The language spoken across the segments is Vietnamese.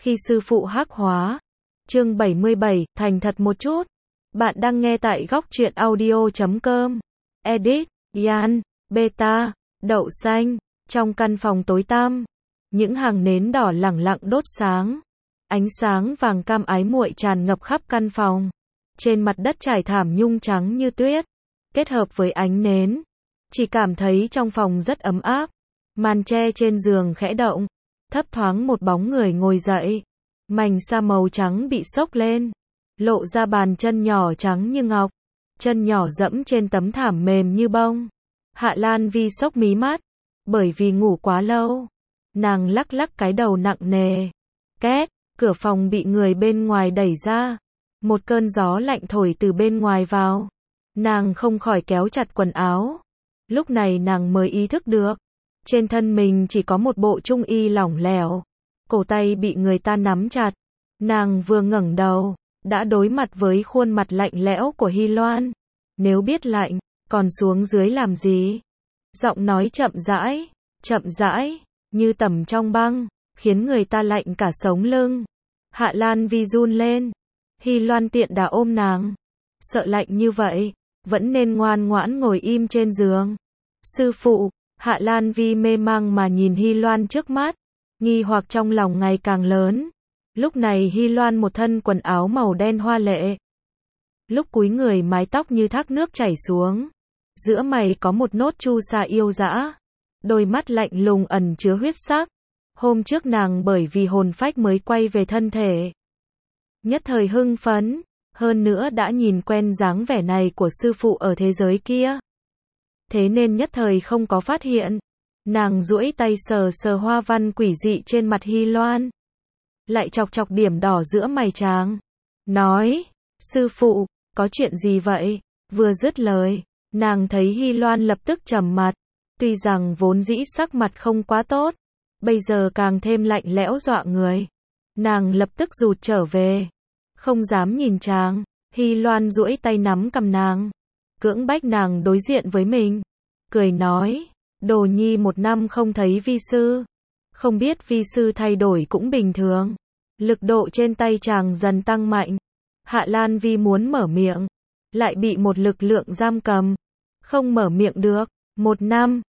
Khi sư phụ hắc hóa. Chương 77, thành thật một chút. Bạn đang nghe tại góc truyện audio.com. Edit, Yan, Beta, Đậu Xanh. Trong căn phòng tối tăm, những hàng nến đỏ lẳng lặng đốt sáng. Ánh sáng vàng cam ái muội tràn ngập khắp căn phòng. Trên mặt đất trải thảm nhung trắng như tuyết, kết hợp với ánh nến, chỉ cảm thấy trong phòng rất ấm áp. Màn tre trên giường khẽ động, thấp thoáng một bóng người ngồi dậy. Mảnh sa màu trắng bị xốc lên, lộ ra bàn chân nhỏ trắng như ngọc, chân nhỏ dẫm trên tấm thảm mềm như bông. Hạ Lan Vi xốc mí mắt, bởi vì ngủ quá lâu. Nàng lắc lắc cái đầu nặng nề. Két, cửa phòng bị người bên ngoài đẩy ra. Một cơn gió lạnh thổi từ bên ngoài vào. Nàng không khỏi kéo chặt quần áo. Lúc này nàng mới ý thức được, trên thân mình chỉ có một bộ trung y lỏng lẻo, cổ tay bị người ta nắm chặt. Nàng vừa ngẩng đầu, đã đối mặt với khuôn mặt lạnh lẽo của Hy Loan. Nếu biết lạnh, còn xuống dưới làm gì? Giọng nói chậm rãi, như tẩm trong băng, khiến người ta lạnh cả sống lưng. Hạ Lan Vi run lên. Hy Loan tiện đà ôm nàng. Sợ lạnh như vậy, vẫn nên ngoan ngoãn ngồi im trên giường. Sư phụ. Hạ Lan Vi mê mang mà nhìn Hy Loan trước mắt, nghi hoặc trong lòng ngày càng lớn. Lúc này Hy Loan một thân quần áo màu đen hoa lệ. Lúc cúi người mái tóc như thác nước chảy xuống. Giữa mày có một nốt chu sa yêu dã. Đôi mắt lạnh lùng ẩn chứa huyết sắc. Hôm trước nàng bởi vì hồn phách mới quay về thân thể. Nhất thời hưng phấn, hơn nữa đã nhìn quen dáng vẻ này của sư phụ ở thế giới kia. Thế nên nhất thời không có phát hiện. Nàng duỗi tay sờ sờ hoa văn quỷ dị trên mặt Hy Loan. Lại chọc chọc điểm đỏ giữa mày chàng. Nói, sư phụ, có chuyện gì vậy? Vừa dứt lời, nàng thấy Hy Loan lập tức trầm mặt. Tuy rằng vốn dĩ sắc mặt không quá tốt, bây giờ càng thêm lạnh lẽo dọa người. Nàng lập tức rụt trở về, không dám nhìn chàng. Hy Loan duỗi tay nắm cầm nàng, cưỡng bách nàng đối diện với mình. Cười nói, đồ nhi 1 năm không thấy vi sư. Không biết vi sư thay đổi cũng bình thường. Lực độ trên tay chàng dần tăng mạnh. Hạ Lan Vi muốn mở miệng, lại bị một lực lượng giam cầm. Không mở miệng được. 1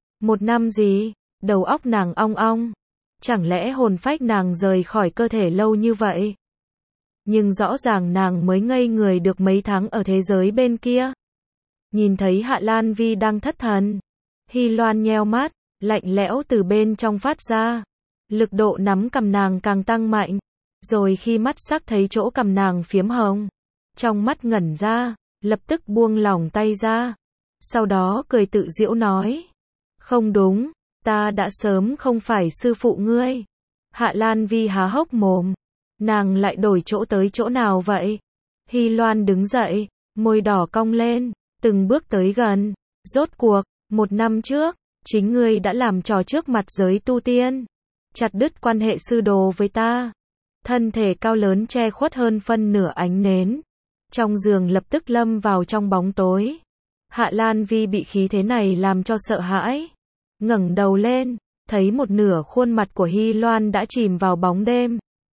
năm gì? Đầu óc nàng ong ong. Chẳng lẽ hồn phách nàng rời khỏi cơ thể lâu như vậy? Nhưng rõ ràng nàng mới ngây người được mấy tháng ở thế giới bên kia. Nhìn thấy Hạ Lan Vi đang thất thần, Hy Loan nheo mắt, lạnh lẽo từ bên trong phát ra. Lực độ nắm cầm nàng càng tăng mạnh. Rồi khi mắt sắc thấy chỗ cầm nàng phiếm hồng, trong mắt ngẩn ra, lập tức buông lỏng tay ra. Sau đó cười tự giễu nói, không đúng, ta đã sớm không phải sư phụ ngươi. Hạ Lan Vi há hốc mồm, nàng lại đổi chỗ tới chỗ nào vậy? Hy Loan đứng dậy, môi đỏ cong lên, từng bước tới gần. Rốt cuộc, 1 năm trước, chính ngươi đã làm trò trước mặt giới tu tiên, chặt đứt quan hệ sư đồ với ta. Thân thể cao lớn che khuất hơn phân nửa ánh nến. Trong giường lập tức lâm vào trong bóng tối. Hạ Lan Vi bị khí thế này làm cho sợ hãi. Ngẩng đầu lên, thấy một nửa khuôn mặt của Hy Loan đã chìm vào bóng đêm.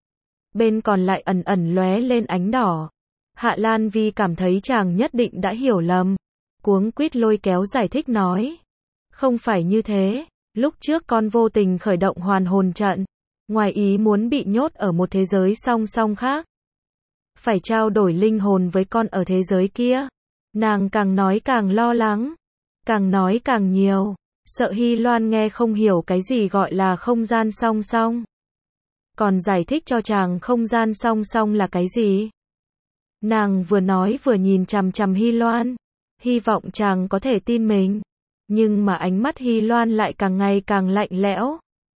Bên còn lại ẩn ẩn lóe lên ánh đỏ. Hạ Lan Vi cảm thấy chàng nhất định đã hiểu lầm. Cuống quýt lôi kéo giải thích nói. Không phải như thế, lúc trước con vô tình khởi động hoàn hồn trận. Ngoài ý muốn bị nhốt ở một thế giới song song khác. Phải trao đổi linh hồn với con ở thế giới kia. Nàng càng nói càng lo lắng. Càng nói càng nhiều. Sợ Hy Loan nghe không hiểu cái gì gọi là không gian song song. Còn giải thích cho chàng không gian song song là cái gì. Nàng vừa nói vừa nhìn chằm chằm Hy Loan. Hy vọng chàng có thể tin mình. Nhưng mà ánh mắt Hy Loan lại càng ngày càng lạnh lẽo.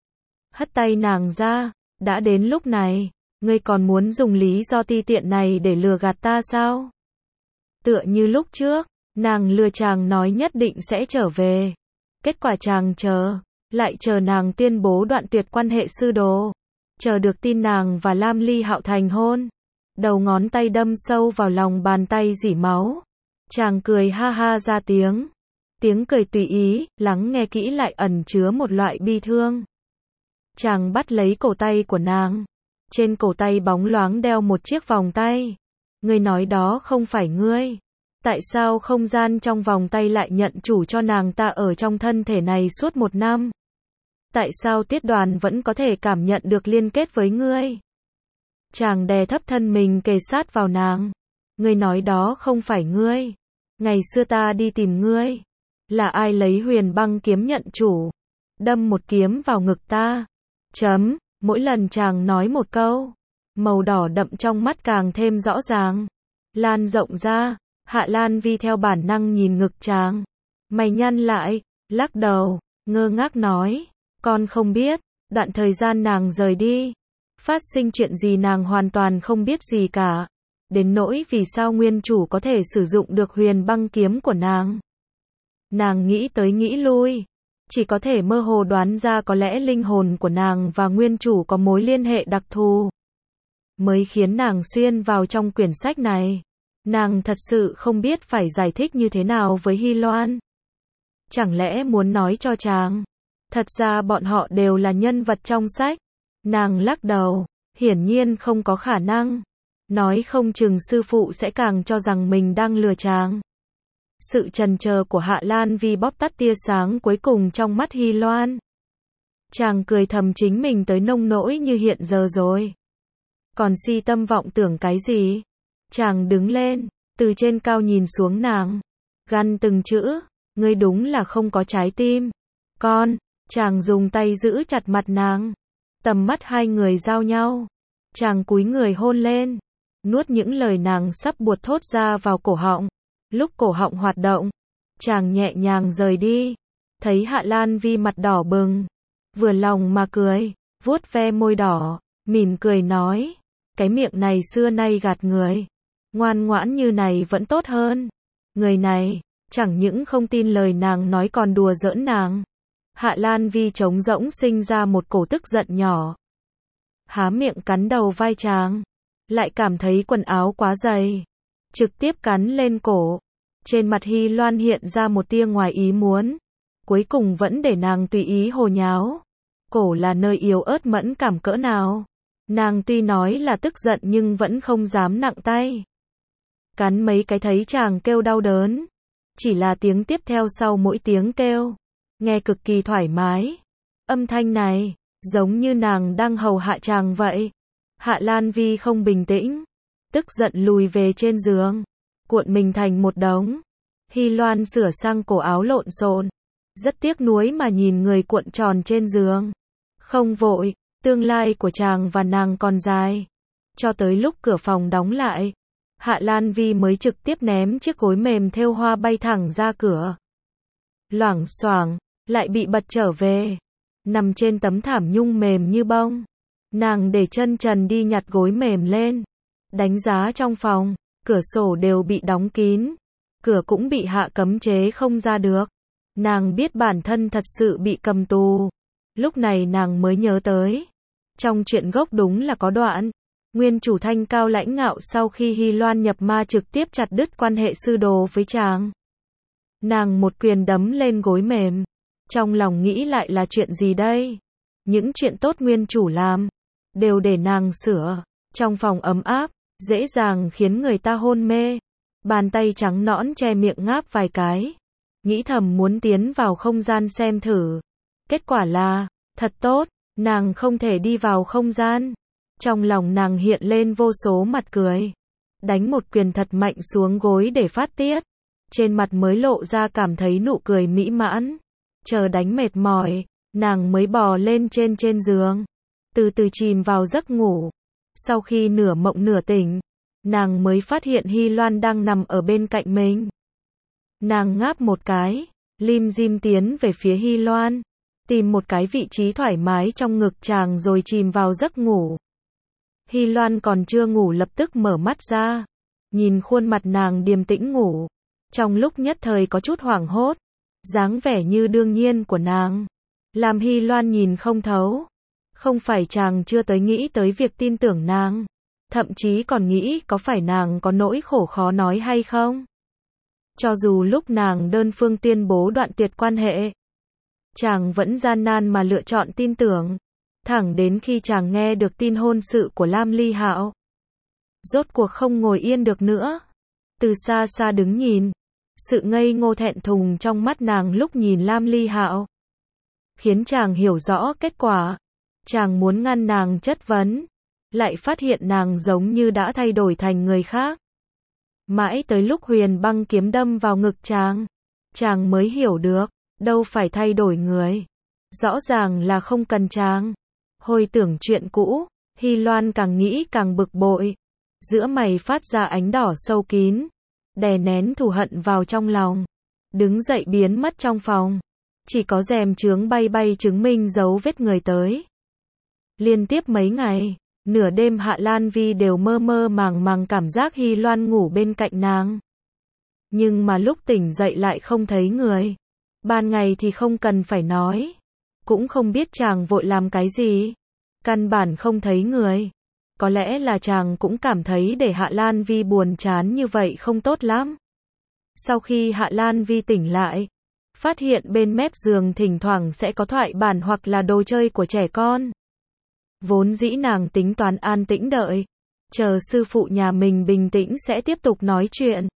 Hất tay nàng ra. Đã đến lúc này, ngươi còn muốn dùng lý do ti tiện này để lừa gạt ta sao? Tựa như lúc trước, nàng lừa chàng nói nhất định sẽ trở về. Kết quả chàng lại chờ nàng tuyên bố đoạn tuyệt quan hệ sư đồ. Chờ được tin nàng và Lam Ly Hạo thành hôn. Đầu ngón tay đâm sâu vào lòng bàn tay rỉ máu. Chàng cười ha ha ra tiếng. Tiếng cười tùy ý, lắng nghe kỹ lại ẩn chứa một loại bi thương. Chàng bắt lấy cổ tay của nàng. Trên cổ tay bóng loáng đeo một chiếc vòng tay. Ngươi nói đó không phải ngươi. Tại sao không gian trong vòng tay lại nhận chủ cho nàng ta ở trong thân thể này suốt 1 năm? Tại sao Tiết Đoàn vẫn có thể cảm nhận được liên kết với ngươi? Chàng đè thấp thân mình kề sát vào nàng. Ngươi nói đó không phải ngươi. Ngày xưa ta đi tìm ngươi. Là ai lấy huyền băng kiếm nhận chủ? Đâm một kiếm vào ngực ta. Mỗi lần chàng nói một câu, màu đỏ đậm trong mắt càng thêm rõ ràng. Lan rộng ra, Hạ Lan Vi theo bản năng nhìn ngực chàng. Mày nhăn lại, lắc đầu, ngơ ngác nói. Con không biết, đoạn thời gian nàng rời đi. Phát sinh chuyện gì nàng hoàn toàn không biết gì cả. Đến nỗi vì sao nguyên chủ có thể sử dụng được huyền băng kiếm của nàng. Nàng nghĩ tới nghĩ lui. Chỉ có thể mơ hồ đoán ra có lẽ linh hồn của nàng và nguyên chủ có mối liên hệ đặc thù. Mới khiến nàng xuyên vào trong quyển sách này. Nàng thật sự không biết phải giải thích như thế nào với Hy Loan. Chẳng lẽ muốn nói cho chàng? Thật ra bọn họ đều là nhân vật trong sách. Nàng lắc đầu, hiển nhiên không có khả năng. Nói không chừng sư phụ sẽ càng cho rằng mình đang lừa chàng. Sự trần chờ của Hạ Lan Vi bóp tắt tia sáng cuối cùng trong mắt Hy Loan. Chàng cười thầm chính mình tới nông nỗi như hiện giờ rồi. Còn si tâm vọng tưởng cái gì? Chàng đứng lên, từ trên cao nhìn xuống nàng. Gằn từng chữ, ngươi đúng là không có trái tim. Con, chàng dùng tay giữ chặt mặt nàng. Tầm mắt hai người giao nhau. Chàng cúi người hôn lên. Nuốt những lời nàng sắp buột thốt ra vào cổ họng. Lúc cổ họng hoạt động, chàng nhẹ nhàng rời đi. Thấy Hạ Lan Vi mặt đỏ bừng. Vừa lòng mà cười, vuốt ve môi đỏ, mỉm cười nói. Cái miệng này xưa nay gạt người. Ngoan ngoãn như này vẫn tốt hơn. Người này, chẳng những không tin lời nàng nói còn đùa giỡn nàng. Hạ Lan Vi trống rỗng sinh ra một cổ tức giận nhỏ. Há miệng cắn đầu vai chàng. Lại cảm thấy quần áo quá dày. Trực tiếp cắn lên cổ. Trên mặt Hy Loan hiện ra một tia ngoài ý muốn. Cuối cùng vẫn để nàng tùy ý hồ nháo. Cổ là nơi yếu ớt mẫn cảm cỡ nào. Nàng tuy nói là tức giận nhưng vẫn không dám nặng tay. Cắn mấy cái thấy chàng kêu đau đớn. Chỉ là tiếng tiếp theo sau mỗi tiếng kêu. Nghe cực kỳ thoải mái. Âm thanh này, giống như nàng đang hầu hạ chàng vậy. Hạ Lan Vi không bình tĩnh. Tức giận lùi về trên giường. Cuộn mình thành một đống. Hy Loan sửa sang cổ áo lộn xộn. Rất tiếc nuối mà nhìn người cuộn tròn trên giường. Không vội, tương lai của chàng và nàng còn dài. Cho tới lúc cửa phòng đóng lại. Hạ Lan Vi mới trực tiếp ném chiếc gối mềm thêu hoa bay thẳng ra cửa. Loảng xoảng, lại bị bật trở về. Nằm trên tấm thảm nhung mềm như bông. Nàng để chân trần đi nhặt gối mềm lên. Đánh giá trong phòng, cửa sổ đều bị đóng kín. Cửa cũng bị hạ cấm chế không ra được. Nàng biết bản thân thật sự bị cầm tù. Lúc này nàng mới nhớ tới. Trong truyện gốc đúng là có đoạn. Nguyên chủ thanh cao lãnh ngạo sau khi Hy Loan nhập ma trực tiếp chặt đứt quan hệ sư đồ với chàng. Nàng một quyền đấm lên gối mềm. Trong lòng nghĩ lại là chuyện gì đây? Những chuyện tốt nguyên chủ làm. Đều để nàng sửa. Trong phòng ấm áp. Dễ dàng khiến người ta hôn mê. Bàn tay trắng nõn che miệng ngáp vài cái. Nghĩ thầm muốn tiến vào không gian xem thử. Kết quả là, thật tốt, nàng không thể đi vào không gian. Trong lòng nàng hiện lên vô số mặt cười. Đánh một quyền thật mạnh xuống gối để phát tiết. Trên mặt mới lộ ra cảm thấy nụ cười mỹ mãn. Chờ đánh mệt mỏi, nàng mới bò lên trên giường. Từ từ chìm vào giấc ngủ. Sau khi nửa mộng nửa tỉnh, nàng mới phát hiện Hy Loan đang nằm ở bên cạnh mình. Nàng ngáp một cái, lim dim tiến về phía Hy Loan, tìm một cái vị trí thoải mái trong ngực chàng rồi chìm vào giấc ngủ. Hy Loan còn chưa ngủ lập tức mở mắt ra, nhìn khuôn mặt nàng điềm tĩnh ngủ. Trong lúc nhất thời có chút hoảng hốt, dáng vẻ như đương nhiên của nàng, làm Hy Loan nhìn không thấu. Không phải chàng chưa tới nghĩ tới việc tin tưởng nàng, thậm chí còn nghĩ có phải nàng có nỗi khổ khó nói hay không. Cho dù lúc nàng đơn phương tuyên bố đoạn tuyệt quan hệ, chàng vẫn gian nan mà lựa chọn tin tưởng. thẳng đến khi chàng nghe được tin hôn sự của Lam Ly Hạo. Rốt cuộc không ngồi yên được nữa. Từ xa xa đứng nhìn, sự ngây ngô thẹn thùng trong mắt nàng lúc nhìn Lam Ly Hạo khiến chàng hiểu rõ kết quả. Chàng muốn ngăn nàng chất vấn, lại phát hiện nàng giống như đã thay đổi thành người khác. Mãi tới lúc huyền băng kiếm đâm vào ngực chàng mới hiểu được, đâu phải thay đổi người. Rõ ràng là không cần chàng. Hồi tưởng chuyện cũ, Hy Loan càng nghĩ càng bực bội. Giữa mày phát ra ánh đỏ sâu kín, đè nén thù hận vào trong lòng. Đứng dậy biến mất trong phòng. Chỉ có rèm chướng bay bay chứng minh dấu vết người tới. Liên tiếp mấy ngày, nửa đêm Hạ Lan Vi đều mơ mơ màng màng cảm giác Hy Loan ngủ bên cạnh nàng. Nhưng mà lúc tỉnh dậy lại không thấy người. Ban ngày thì không cần phải nói. Cũng không biết chàng vội làm cái gì. Căn bản không thấy người. Có lẽ là chàng cũng cảm thấy để Hạ Lan Vi buồn chán như vậy không tốt lắm. Sau khi Hạ Lan Vi tỉnh lại, phát hiện bên mép giường thỉnh thoảng sẽ có thoại bản hoặc là đồ chơi của trẻ con. Vốn dĩ nàng tính toán an tĩnh đợi, chờ sư phụ nhà mình bình tĩnh sẽ tiếp tục nói chuyện.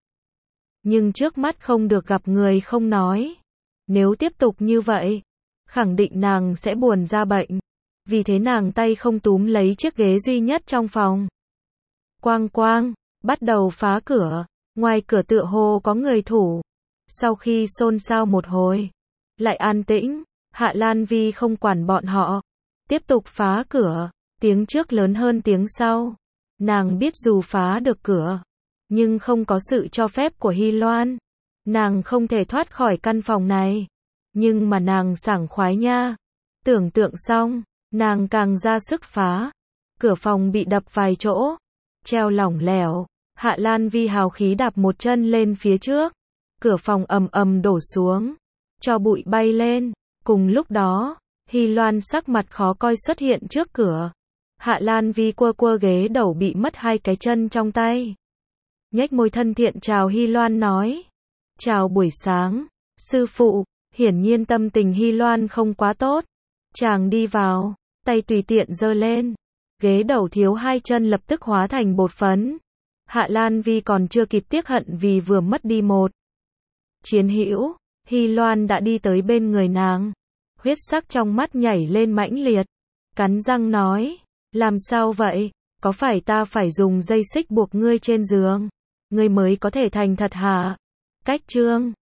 Nhưng trước mắt không được gặp người không nói. Nếu tiếp tục như vậy, khẳng định nàng sẽ buồn ra bệnh. Vì thế nàng tay không túm lấy chiếc ghế duy nhất trong phòng. Quang quang, bắt đầu phá cửa. Ngoài cửa tựa hồ có người thủ. Sau khi xôn xao một hồi, lại an tĩnh. Hạ Lan Vi không quản bọn họ, tiếp tục phá cửa. Tiếng trước lớn hơn tiếng sau. Nàng biết dù phá được cửa, nhưng không có sự cho phép của Hy Loan, nàng không thể thoát khỏi căn phòng này. Nhưng mà nàng sảng khoái nha. Tưởng tượng xong, nàng càng ra sức phá. Cửa phòng bị đập vài chỗ, treo lỏng lẻo. Hạ Lan Vi hào khí đạp một chân lên phía trước. Cửa phòng ầm ầm đổ xuống, cho bụi bay lên. Cùng lúc đó, Hy Loan sắc mặt khó coi xuất hiện trước cửa. Hạ Lan Vi quơ quơ ghế đầu bị mất hai cái chân trong tay. Nhếch môi thân thiện chào Hy Loan nói. Chào buổi sáng, sư phụ. Hiển nhiên tâm tình Hy Loan không quá tốt. Chàng đi vào, tay tùy tiện giơ lên. Ghế đầu thiếu hai chân lập tức hóa thành bột phấn. Hạ Lan Vi còn chưa kịp tiếc hận vì vừa mất đi một chiến hữu, Hy Loan đã đi tới bên người nàng. Huyết sắc trong mắt nhảy lên mãnh liệt. Cắn răng nói, làm sao vậy? Có phải ta phải dùng dây xích buộc ngươi trên giường, ngươi mới có thể thành thật hả? Cách chương